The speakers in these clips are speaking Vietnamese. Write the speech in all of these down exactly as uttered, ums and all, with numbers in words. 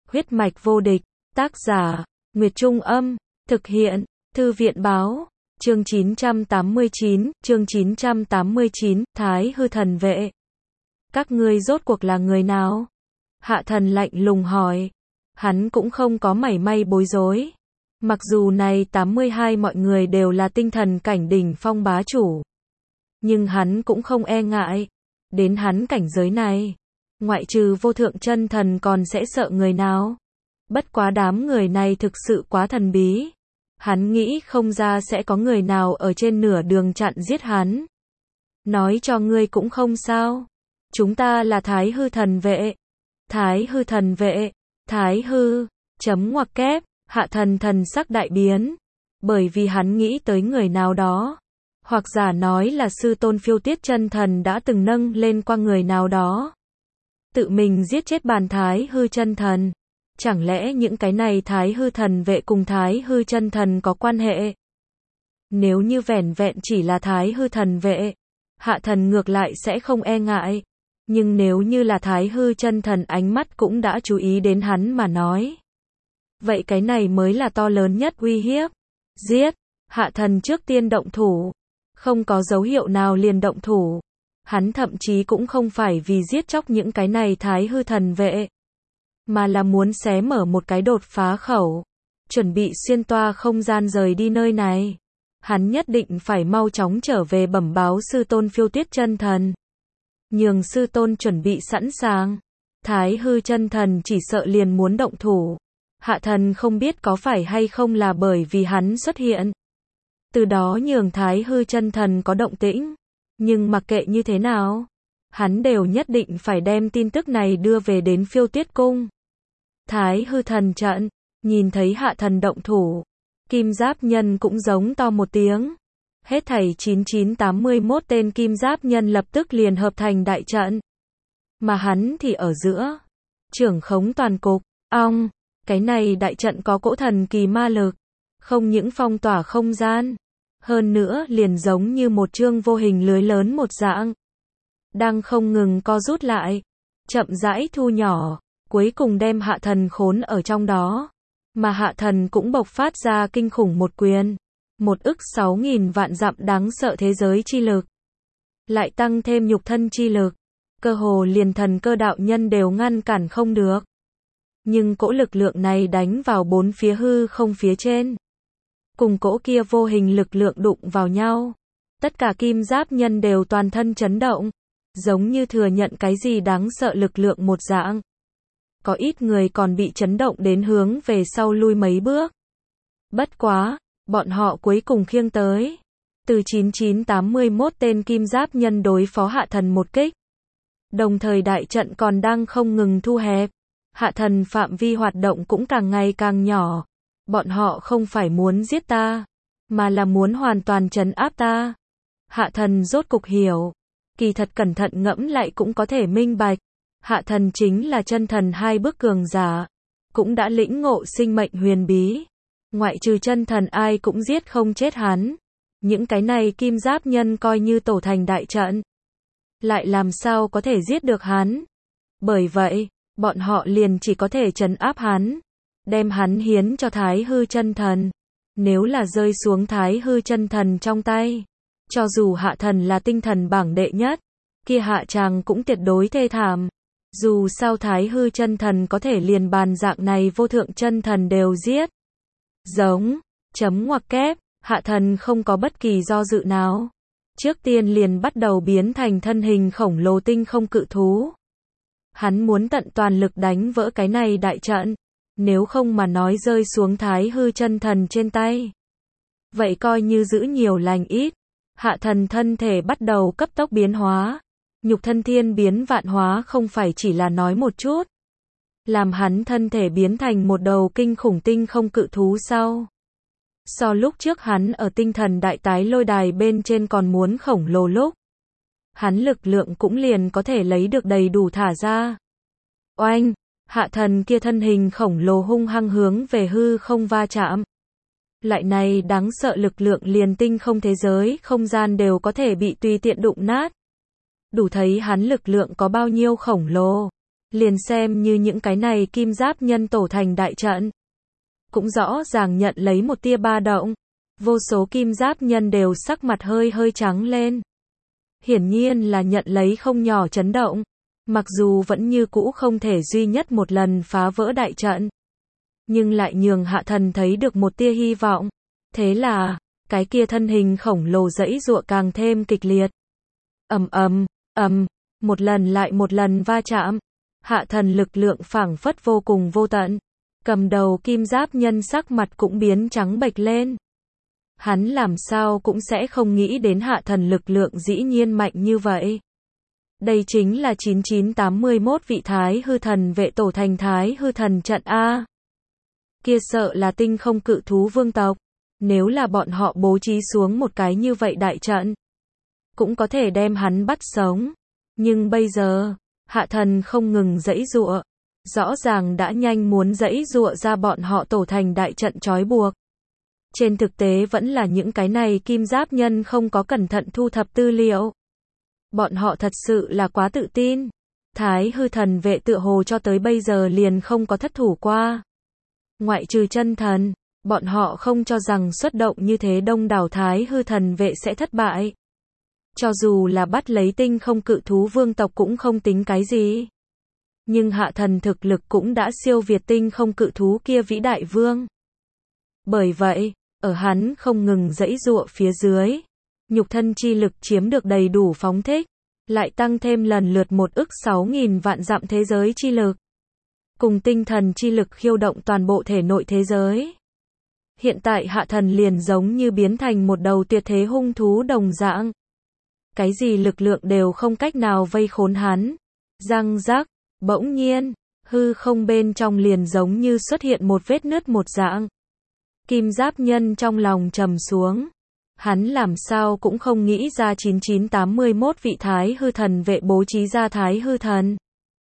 Huyết mạch vô địch, tác giả, Nguyệt Trung Âm, thực hiện, Thư viện Báo, chương chín trăm tám mươi chín, chương chín trăm tám mươi chín, Thái Hư Thần Vệ. Các ngươi rốt cuộc là người nào? Hạ Thần lạnh lùng hỏi. Hắn cũng không có mảy may bối rối. Mặc dù này tám mươi hai mọi người đều là tinh thần cảnh đỉnh phong bá chủ. Nhưng hắn cũng không e ngại. Đến hắn cảnh giới này, ngoại trừ vô thượng chân thần còn sẽ sợ người nào? Bất quá đám người này thực sự quá thần bí. Hắn nghĩ không ra sẽ có người nào ở trên nửa đường chặn giết hắn. Nói cho ngươi cũng không sao. Chúng ta là Thái Hư Thần Vệ. Thái Hư Thần Vệ. Thái Hư. Chấm ngoặc kép. Hạ Thần thần sắc đại biến. Bởi vì hắn nghĩ tới người nào đó. Hoặc giả nói là sư tôn Phiêu Tiết chân thần đã từng nâng lên qua người nào đó. Tự mình giết chết bàn Thái Hư chân thần. Chẳng lẽ những cái này Thái Hư Thần Vệ cùng Thái Hư chân thần có quan hệ? Nếu như vẻn vẹn chỉ là Thái Hư Thần Vệ, Hạ Thần ngược lại sẽ không e ngại. Nhưng nếu như là Thái Hư chân thần, ánh mắt cũng đã chú ý đến hắn mà nói. Vậy cái này mới là to lớn nhất uy hiếp. Giết. Hạ Thần trước tiên động thủ. Không có dấu hiệu nào liền động thủ. Hắn thậm chí cũng không phải vì giết chóc những cái này Thái Hư Thần Vệ, mà là muốn xé mở một cái đột phá khẩu, chuẩn bị xuyên toa không gian rời đi nơi này. Hắn nhất định phải mau chóng trở về bẩm báo sư tôn Phiêu Tiết chân thần. Nhường sư tôn chuẩn bị sẵn sàng. Thái Hư chân thần chỉ sợ liền muốn động thủ. Hạ Thần không biết có phải hay không là bởi vì hắn xuất hiện, từ đó nhường Thái Hư chân thần có động tĩnh. Nhưng mặc kệ như thế nào, hắn đều nhất định phải đem tin tức này đưa về đến Phiêu Tiết cung. Thái Hư thần trận, nhìn thấy Hạ Thần động thủ, Kim Giáp nhân cũng giống to một tiếng. Hết thảy chín chín tám mươi mốt tên Kim Giáp nhân lập tức liền hợp thành đại trận. Mà hắn thì ở giữa, trưởng khống toàn cục. Ong, cái này đại trận có cỗ thần kỳ ma lực, không những phong tỏa không gian, hơn nữa liền giống như một chương vô hình lưới lớn một dạng, đang không ngừng co rút lại, chậm rãi thu nhỏ, cuối cùng đem Hạ Thần khốn ở trong đó. Mà Hạ Thần cũng bộc phát ra kinh khủng một quyền, một ức sáu nghìn vạn dặm đáng sợ thế giới chi lực, lại tăng thêm nhục thân chi lực, cơ hồ liền thần cơ đạo nhân đều ngăn cản không được. Nhưng cỗ lực lượng này đánh vào bốn phía hư không phía trên, cùng cỗ kia vô hình lực lượng đụng vào nhau, tất cả Kim Giáp nhân đều toàn thân chấn động, giống như thừa nhận cái gì đáng sợ lực lượng một dạng. Có ít người còn bị chấn động đến hướng về sau lui mấy bước. Bất quá, bọn họ cuối cùng khiêng tới. Từ chín chín tám mươi mốt tên Kim Giáp nhân đối phó Hạ Thần một kích. Đồng thời đại trận còn đang không ngừng thu hẹp. Hạ Thần phạm vi hoạt động cũng càng ngày càng nhỏ. Bọn họ không phải muốn giết ta, mà là muốn hoàn toàn trấn áp ta. Hạ Thần rốt cục hiểu. Kỳ thật cẩn thận ngẫm lại cũng có thể minh bạch. Hạ Thần chính là chân thần hai bước cường giả, cũng đã lĩnh ngộ sinh mệnh huyền bí. Ngoại trừ chân thần ai cũng giết không chết hắn. Những cái này Kim Giáp nhân coi như tổ thành đại trận, lại làm sao có thể giết được hắn. Bởi vậy, bọn họ liền chỉ có thể trấn áp hắn, đem hắn hiến cho Thái Hư chân thần. Nếu là rơi xuống Thái Hư chân thần trong tay, cho dù Hạ Thần là tinh thần bảng đệ nhất, kia hạ tràng cũng tuyệt đối thê thảm. Dù sao Thái Hư chân thần có thể liền bàn dạng này vô thượng chân thần đều giết. Giống, chấm ngoặc kép, Hạ Thần không có bất kỳ do dự nào. Trước tiên liền bắt đầu biến thành thân hình khổng lồ tinh không cự thú. Hắn muốn tận toàn lực đánh vỡ cái này đại trận, nếu không mà nói rơi xuống Thái Hư chân thần trên tay, vậy coi như giữ nhiều lành ít. Hạ Thần thân thể bắt đầu cấp tốc biến hóa. Nhục thân thiên biến vạn hóa không phải chỉ là nói một chút. Làm hắn thân thể biến thành một đầu kinh khủng tinh không cự thú sau. So lúc trước hắn ở tinh thần đại tái lôi đài bên trên còn muốn khổng lồ lúc, hắn lực lượng cũng liền có thể lấy được đầy đủ thả ra. Oanh, Hạ Thần kia thân hình khổng lồ hung hăng hướng về hư không va chạm. Lại này đáng sợ lực lượng liền tinh không thế giới, không gian đều có thể bị tùy tiện đụng nát. Đủ thấy hắn lực lượng có bao nhiêu khổng lồ. Liền xem như những cái này kim giáp nhân tổ thành đại trận, cũng rõ ràng nhận lấy một tia ba động. Vô số kim giáp nhân đều sắc mặt hơi hơi trắng lên. Hiển nhiên là nhận lấy không nhỏ chấn động. Mặc dù vẫn như cũ không thể duy nhất một lần phá vỡ đại trận, nhưng lại nhường Hạ Thần thấy được một tia hy vọng. Thế là, cái kia thân hình khổng lồ giãy giụa càng thêm kịch liệt. Ầm ầm, ầm, một lần lại một lần va chạm. Hạ Thần lực lượng phảng phất vô cùng vô tận. Cầm đầu kim giáp nhân sắc mặt cũng biến trắng bệch lên. Hắn làm sao cũng sẽ không nghĩ đến Hạ Thần lực lượng dĩ nhiên mạnh như vậy. Đây chính là chín chín tám mươi mốt vị Thái Hư Thần vệ tổ thành Thái Hư Thần trận A. Kia sợ là tinh không cự thú vương tộc. Nếu là bọn họ bố trí xuống một cái như vậy đại trận, cũng có thể đem hắn bắt sống. Nhưng bây giờ, Hạ Thần không ngừng giãy giụa. Rõ ràng đã nhanh muốn giãy giụa ra bọn họ tổ thành đại trận trói buộc. Trên thực tế vẫn là những cái này kim giáp nhân không có cẩn thận thu thập tư liệu. Bọn họ thật sự là quá tự tin. Thái Hư Thần vệ tựa hồ cho tới bây giờ liền không có thất thủ qua. Ngoại trừ chân thần, bọn họ không cho rằng xuất động như thế đông đảo Thái Hư Thần vệ sẽ thất bại. Cho dù là bắt lấy tinh không cự thú vương tộc cũng không tính cái gì. Nhưng Hạ Thần thực lực cũng đã siêu việt tinh không cự thú kia vĩ đại vương. Bởi vậy, ở hắn không ngừng giãy giụa phía dưới, nhục thân chi lực chiếm được đầy đủ phóng thích, lại tăng thêm lần lượt một ức sáu nghìn vạn dặm thế giới chi lực. Cùng tinh thần chi lực khiêu động toàn bộ thể nội thế giới. Hiện tại Hạ Thần liền giống như biến thành một đầu tuyệt thế hung thú đồng dạng. Cái gì lực lượng đều không cách nào vây khốn hắn. Răng rắc, bỗng nhiên, hư không bên trong liền giống như xuất hiện một vết nứt một dạng. Kim giáp nhân trong lòng trầm xuống. Hắn làm sao cũng không nghĩ ra chín chín tám mươi mốt vị Thái Hư Thần vệ bố trí ra Thái Hư Thần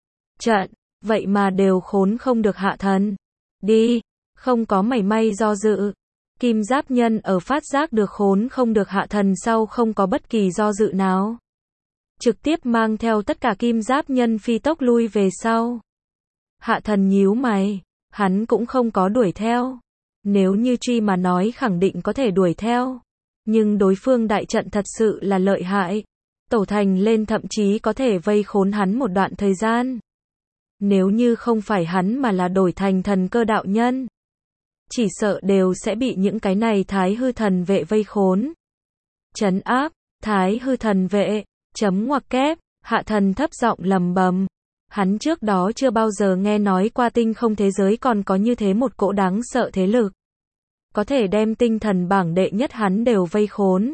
trận, vậy mà đều khốn không được Hạ Thần. Đi, không có mảy may do dự. Kim giáp nhân ở phát giác được khốn không được Hạ Thần sau không có bất kỳ do dự nào. Trực tiếp mang theo tất cả kim giáp nhân phi tốc lui về sau. Hạ Thần nhíu mày, hắn cũng không có đuổi theo. Nếu như truy mà nói khẳng định có thể đuổi theo. Nhưng đối phương đại trận thật sự là lợi hại. Tổ thành lên thậm chí có thể vây khốn hắn một đoạn thời gian. Nếu như không phải hắn mà là đổi thành thần cơ đạo nhân, chỉ sợ đều sẽ bị những cái này Thái Hư Thần vệ vây khốn. Trấn áp, Thái Hư Thần vệ, chấm ngoặc kép, Hạ Thần thấp giọng lầm bầm. Hắn trước đó chưa bao giờ nghe nói qua tinh không thế giới còn có như thế một cỗ đáng sợ thế lực. Có thể đem tinh thần bảng đệ nhất hắn đều vây khốn.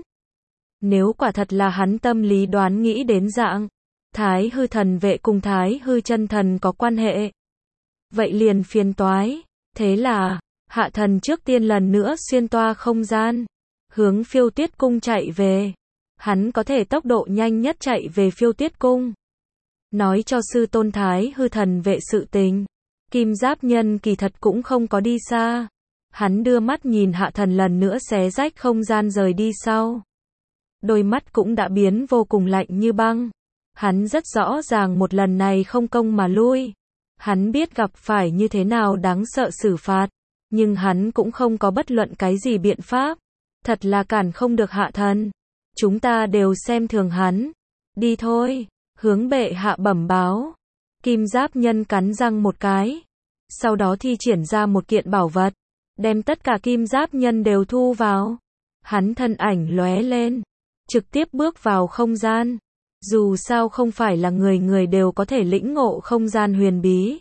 Nếu quả thật là hắn tâm lý đoán nghĩ đến dạng, Thái Hư Thần vệ cùng Thái Hư chân thần có quan hệ. Vậy liền phiền toái. Thế là, Hạ Thần trước tiên lần nữa xuyên toa không gian, hướng Phiêu Tuyết cung chạy về. Hắn có thể tốc độ nhanh nhất chạy về Phiêu Tuyết cung. Nói cho sư tôn Thái Hư Thần vệ sự tình. Kim giáp nhân kỳ thật cũng không có đi xa. Hắn đưa mắt nhìn Hạ Thần lần nữa xé rách không gian rời đi sau. Đôi mắt cũng đã biến vô cùng lạnh như băng. Hắn rất rõ ràng một lần này không công mà lui. Hắn biết gặp phải như thế nào đáng sợ xử phạt. Nhưng hắn cũng không có bất luận cái gì biện pháp. Thật là cản không được Hạ Thần. Chúng ta đều xem thường hắn. Đi thôi. Hướng bệ hạ bẩm báo. Kim giáp nhân cắn răng một cái. Sau đó thi triển ra một kiện bảo vật. Đem tất cả kim giáp nhân đều thu vào. Hắn thân ảnh lóe lên. Trực tiếp bước vào không gian. Dù sao không phải là người người đều có thể lĩnh ngộ không gian huyền bí.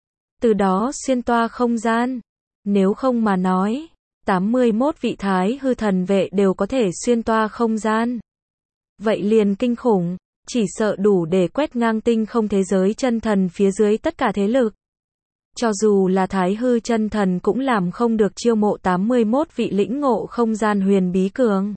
Từ đó xuyên toa không gian. Nếu không mà nói, tám mươi mốt vị Thái Hư Thần vệ đều có thể xuyên toa không gian. Vậy liền kinh khủng, chỉ sợ đủ để quét ngang tinh không thế giới chân thần phía dưới tất cả thế lực. Cho dù là Thái Hư chân thần cũng làm không được chiêu mộ tám mươi mốt vị lĩnh ngộ không gian huyền bí cường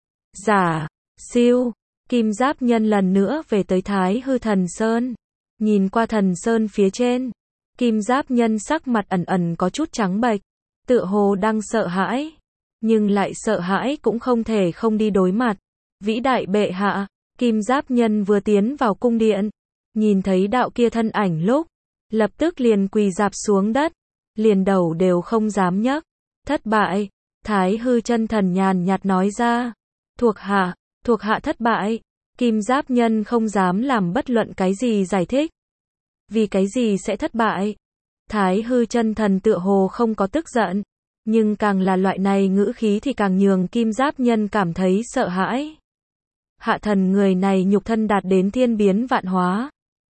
giả. Siêu, Kim giáp nhân lần nữa về tới Thái Hư Thần Sơn. Nhìn qua thần sơn phía trên, Kim giáp nhân sắc mặt ẩn ẩn có chút trắng bệch, tựa hồ đang sợ hãi, nhưng lại sợ hãi cũng không thể không đi đối mặt. Vĩ đại bệ hạ, Kim giáp nhân vừa tiến vào cung điện, nhìn thấy đạo kia thân ảnh lúc, lập tức liền quỳ rạp xuống đất, liền đầu đều không dám nhấc. Thất bại, Thái Hư Chân Thần nhàn nhạt nói ra. Thuộc hạ, thuộc hạ thất bại. Kim Giáp Nhân không dám làm bất luận cái gì giải thích. Vì cái gì sẽ thất bại? Thái Hư Chân Thần tựa hồ không có tức giận, nhưng càng là loại này ngữ khí thì càng nhường Kim Giáp Nhân cảm thấy sợ hãi. Hạ thần người này nhục thân đạt đến thiên biến vạn hóa.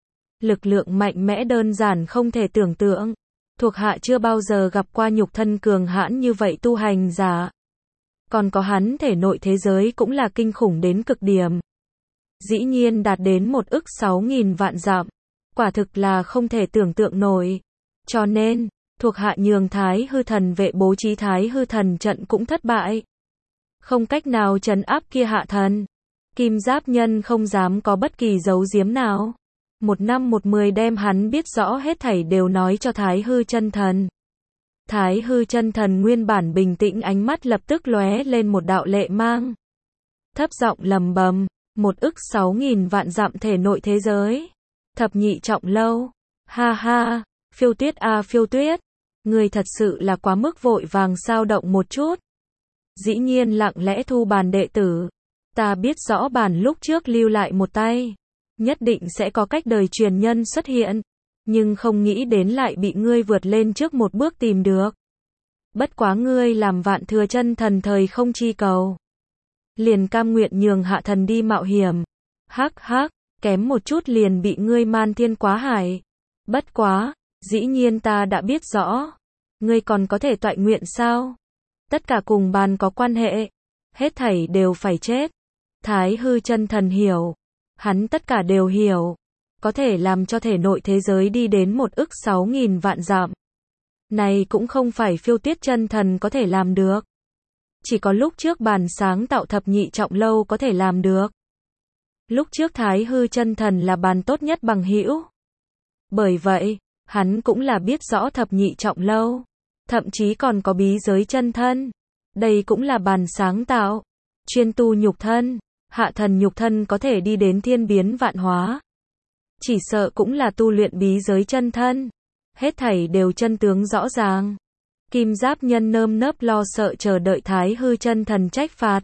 Lực lượng mạnh mẽ đơn giản không thể tưởng tượng. Thuộc hạ chưa bao giờ gặp qua nhục thân cường hãn như vậy tu hành giả. Còn có hắn thể nội thế giới cũng là kinh khủng đến cực điểm. Dĩ nhiên đạt đến một ức sáu nghìn vạn dặm. Quả thực là không thể tưởng tượng nổi. Cho nên, thuộc hạ nhường Thái Hư Thần vệ bố trí Thái Hư Thần trận cũng thất bại. Không cách nào trấn áp kia hạ thần. Kim Giáp Nhân không dám có bất kỳ giấu giếm nào. Một năm một mười đem hắn biết rõ hết thảy đều nói cho Thái Hư Chân Thần. Thái Hư Chân Thần nguyên bản bình tĩnh ánh mắt lập tức lóe lên một đạo lệ mang. Thấp giọng lầm bầm, một ức sáu nghìn vạn dặm thể nội thế giới. Thập nhị trọng lâu. Ha ha, Phiêu Tuyết a à, Phiêu Tuyết. Người thật sự là quá mức vội vàng sao động một chút. Dĩ nhiên lặng lẽ thu bàn đệ tử. Ta biết rõ bản lúc trước lưu lại một tay. Nhất định sẽ có cách đời truyền nhân xuất hiện. Nhưng không nghĩ đến lại bị ngươi vượt lên trước một bước tìm được. Bất quá ngươi làm Vạn Thừa Chân Thần thời không chi cầu. Liền cam nguyện nhường hạ thần đi mạo hiểm. Hắc hắc, kém một chút liền bị ngươi man thiên quá hải. Bất quá, dĩ nhiên ta đã biết rõ. Ngươi còn có thể toại nguyện sao? Tất cả cùng bàn có quan hệ. Hết thảy đều phải chết. Thái Hư Chân Thần hiểu. Hắn tất cả đều hiểu. Có thể làm cho thể nội thế giới đi đến một ức sáu nghìn vạn dặm. Này cũng không phải Phiêu Tuyết Chân Thần có thể làm được. Chỉ có lúc trước bàn sáng tạo thập nhị trọng lâu có thể làm được. Lúc trước Thái Hư Chân Thần là bàn tốt nhất bằng hữu. Bởi vậy, hắn cũng là biết rõ thập nhị trọng lâu. Thậm chí còn có bí giới chân thân. Đây cũng là bàn sáng tạo. Chuyên tu nhục thân. Hạ thần nhục thân có thể đi đến thiên biến vạn hóa. Chỉ sợ cũng là tu luyện bí giới chân thân. Hết thảy đều chân tướng rõ ràng. Kim Giáp Nhân nơm nớp lo sợ chờ đợi Thái Hư Chân Thần trách phạt.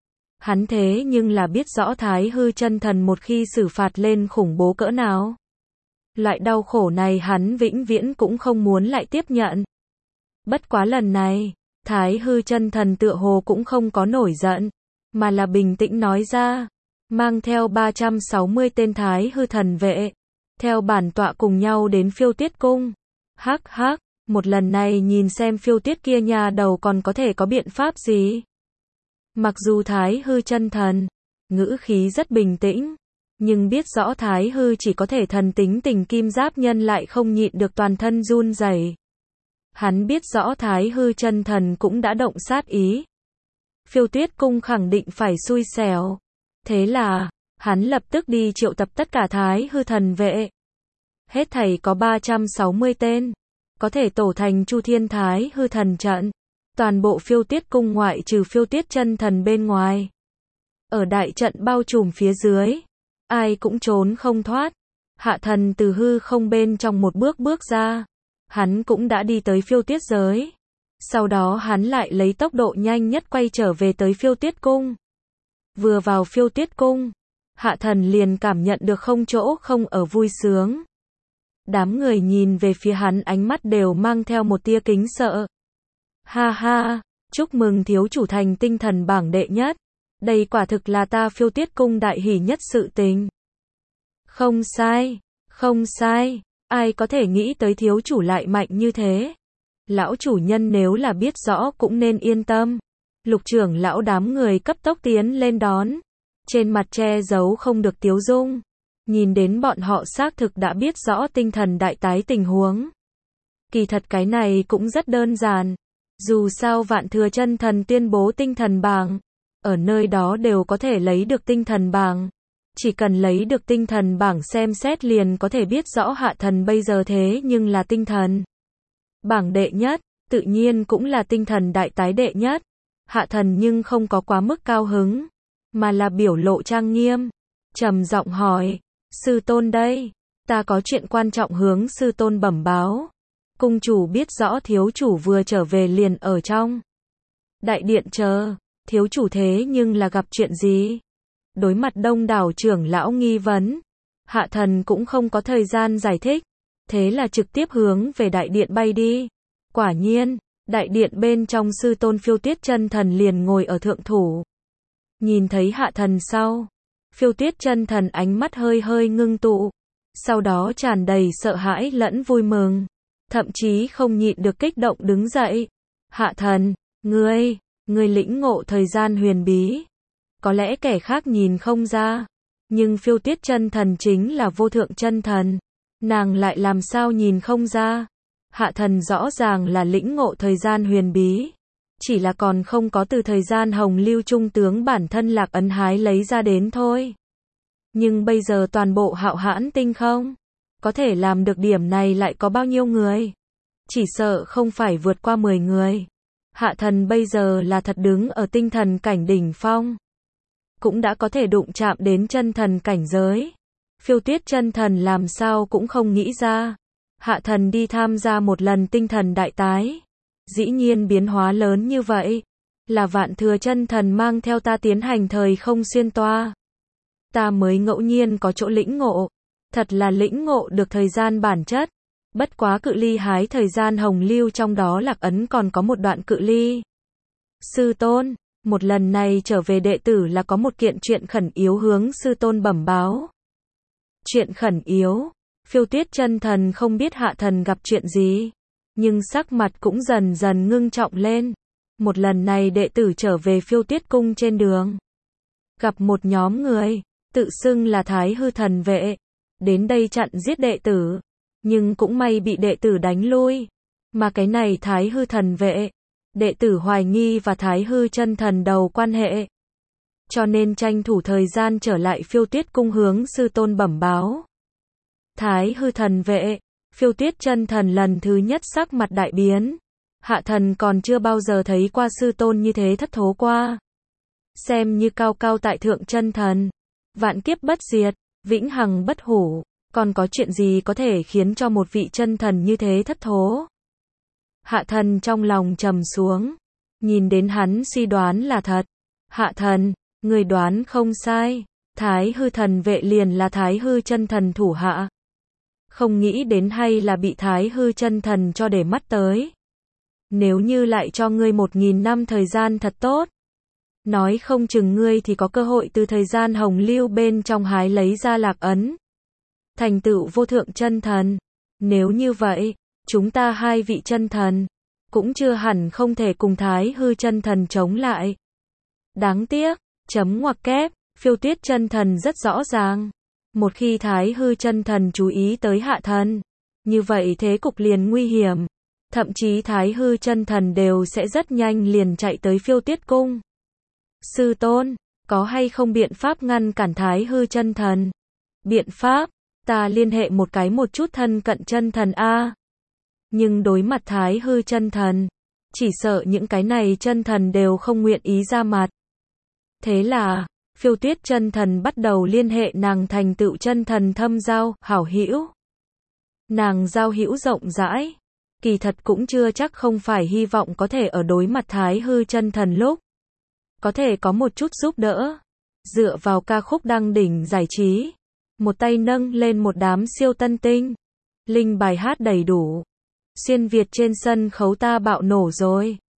Hắn thế nhưng là biết rõ Thái Hư Chân Thần một khi xử phạt lên khủng bố cỡ nào. Loại đau khổ này hắn vĩnh viễn cũng không muốn lại tiếp nhận. Bất quá lần này, Thái Hư Chân Thần tựa hồ cũng không có nổi giận, mà là bình tĩnh nói ra, mang theo ba trăm sáu mươi tên Thái Hư Thần vệ, theo bản tọa cùng nhau đến Phiêu Tuyết Cung. Hắc hắc, một lần này nhìn xem Phiêu Tuyết kia nhà đầu còn có thể có biện pháp gì. Mặc dù Thái Hư Chân Thần, ngữ khí rất bình tĩnh, nhưng biết rõ Thái Hư chỉ có thể thần tính tình Kim Giáp Nhân lại không nhịn được toàn thân run rẩy. Hắn biết rõ Thái Hư Chân Thần cũng đã động sát ý. Phiêu Tuyết Cung khẳng định phải xui xẻo. Thế là, hắn lập tức đi triệu tập tất cả Thái Hư Thần vệ. Hết thảy có ba trăm sáu mươi tên. Có thể tổ thành Chu Thiên Thái Hư Thần trận. Toàn bộ Phiêu Tuyết Cung ngoại trừ Phiêu Tuyết Chân Thần bên ngoài. Ở đại trận bao trùm phía dưới. Ai cũng trốn không thoát. Hạ thần từ hư không bên trong một bước bước ra. Hắn cũng đã đi tới Phiêu Tuyết giới. Sau đó hắn lại lấy tốc độ nhanh nhất quay trở về tới Phiêu Tuyết Cung. Vừa vào Phiêu Tuyết Cung, hạ thần liền cảm nhận được không chỗ không ở vui sướng. Đám người nhìn về phía hắn ánh mắt đều mang theo một tia kính sợ. Ha ha, chúc mừng thiếu chủ thành tinh thần bảng đệ nhất. Đây quả thực là ta Phiêu Tuyết Cung đại hỷ nhất sự tình. Không sai, không sai, ai có thể nghĩ tới thiếu chủ lại mạnh như thế. Lão chủ nhân nếu là biết rõ cũng nên yên tâm. Lục trưởng lão đám người cấp tốc tiến lên đón. Trên mặt che giấu không được tiếu dung. Nhìn đến bọn họ xác thực đã biết rõ tinh thần đại tái tình huống. Kỳ thật cái này cũng rất đơn giản. Dù sao Vạn Thừa Chân Thần tuyên bố tinh thần bảng. Ở nơi đó đều có thể lấy được tinh thần bảng. Chỉ cần lấy được tinh thần bảng xem xét liền có thể biết rõ hạ thần bây giờ thế nhưng là tinh thần bảng đệ nhất, tự nhiên cũng là tinh thần đại tái đệ nhất. Hạ thần nhưng không có quá mức cao hứng, mà là biểu lộ trang nghiêm, trầm giọng hỏi, sư tôn đây, Ta có chuyện quan trọng hướng sư tôn bẩm báo. Cung chủ biết rõ thiếu chủ vừa trở về liền ở trong đại điện chờ. Thiếu chủ thế nhưng là gặp chuyện gì? Đối mặt đông đảo trưởng lão nghi vấn, Hạ Thần cũng không có thời gian giải thích, thế là trực tiếp hướng về đại điện bay đi. Quả nhiên, đại điện bên trong sư tôn Phiêu Tuyết Chân Thần liền ngồi ở thượng thủ. Nhìn thấy Hạ Thần sau, Phiêu Tuyết Chân Thần ánh mắt hơi hơi ngưng tụ, sau đó tràn đầy sợ hãi lẫn vui mừng, thậm chí không nhịn được kích động đứng dậy. Hạ Thần, ngươi, ngươi lĩnh ngộ thời gian huyền bí. Có lẽ kẻ khác nhìn không ra, nhưng Phiêu Tuyết Chân Thần chính là vô thượng chân thần, nàng lại làm sao nhìn không ra. Hạ Thần rõ ràng là lĩnh ngộ thời gian huyền bí, chỉ là còn không có từ thời gian hồng lưu trung tướng bản thân Lạc Ấn hái lấy ra đến thôi. Nhưng bây giờ toàn bộ Hạo Hãn Tinh không có thể làm được điểm này lại có bao nhiêu người? Chỉ sợ không phải vượt qua mười người. Hạ Thần bây giờ là thật đứng ở tinh thần cảnh đỉnh phong, cũng đã có thể đụng chạm đến chân thần cảnh giới. Phiêu Tuyết Chân Thần làm sao cũng không nghĩ ra, Hạ Thần đi tham gia một lần tinh thần đại tái, dĩ nhiên biến hóa lớn như vậy, là Vạn Thừa Chân Thần mang theo ta tiến hành thời không xuyên toa. Ta mới ngẫu nhiên có chỗ lĩnh ngộ, thật là lĩnh ngộ được thời gian bản chất. Bất quá cự ly hái thời gian hồng lưu trong đó Lạc Ấn còn có một đoạn cự ly. Sư tôn, một lần này trở về đệ tử là có một kiện chuyện khẩn yếu hướng sư tôn bẩm báo. Chuyện khẩn yếu? Phiêu Tuyết Chân Thần không biết Hạ Thần gặp chuyện gì, nhưng sắc mặt cũng dần dần ngưng trọng lên. Một lần này đệ tử trở về Phiêu Tuyết Cung trên đường, gặp một nhóm người, tự xưng là Thái Hư Thần Vệ, đến đây chặn giết đệ tử, nhưng cũng may bị đệ tử đánh lui. Mà cái này Thái Hư Thần Vệ, đệ tử hoài nghi và Thái Hư Chân Thần đầu quan hệ, cho nên tranh thủ thời gian trở lại Phiêu Tuyết Cung hướng sư tôn bẩm báo. Thái Hư Thần Vệ, Phiêu Tuyết Chân Thần lần thứ nhất sắc mặt đại biến. Hạ Thần còn chưa bao giờ thấy qua sư tôn như thế thất thố qua. Xem như cao cao tại thượng chân thần, vạn kiếp bất diệt, vĩnh hằng bất hủ, còn có chuyện gì có thể khiến cho một vị chân thần như thế thất thố? Hạ Thần trong lòng trầm xuống, nhìn đến hắn suy đoán là thật. Hạ Thần, người đoán không sai, Thái Hư Thần Vệ liền là Thái Hư Chân Thần thủ hạ. Không nghĩ đến hay là bị Thái Hư Chân Thần cho để mắt tới. Nếu như lại cho ngươi một nghìn năm thời gian thật tốt, nói không chừng ngươi thì có cơ hội từ thời gian hồng lưu bên trong hái lấy ra Lạc Ấn, thành tựu vô thượng chân thần. Nếu như vậy, chúng ta hai vị chân thần cũng chưa hẳn không thể cùng Thái Hư Chân Thần chống lại. Đáng tiếc, chấm ngoặc kép, Phiêu Tuyết Chân Thần rất rõ ràng, một khi Thái Hư Chân Thần chú ý tới Hạ Thần, như vậy thế cục liền nguy hiểm, thậm chí Thái Hư Chân Thần đều sẽ rất nhanh liền chạy tới Phiêu Tuyết Cung. Sư tôn, có hay không biện pháp ngăn cản Thái Hư Chân Thần? Biện pháp? Ta liên hệ một cái một chút thân cận chân thần a. Nhưng đối mặt Thái Hư Chân Thần, chỉ sợ những cái này chân thần đều không nguyện ý ra mặt. Thế là, Phiêu Tuyết Chân Thần bắt đầu liên hệ nàng thành tựu chân thần thâm giao, hảo hữu. Nàng giao hữu rộng rãi, kỳ thật cũng chưa chắc không phải hy vọng có thể ở đối mặt Thái Hư Chân Thần lúc có thể có một chút giúp đỡ. Dựa vào ca khúc đăng đỉnh giải trí, một tay nâng lên một đám siêu tân tinh, linh bài hát đầy đủ, xuyên Việt trên sân khấu ta bạo nổ rồi.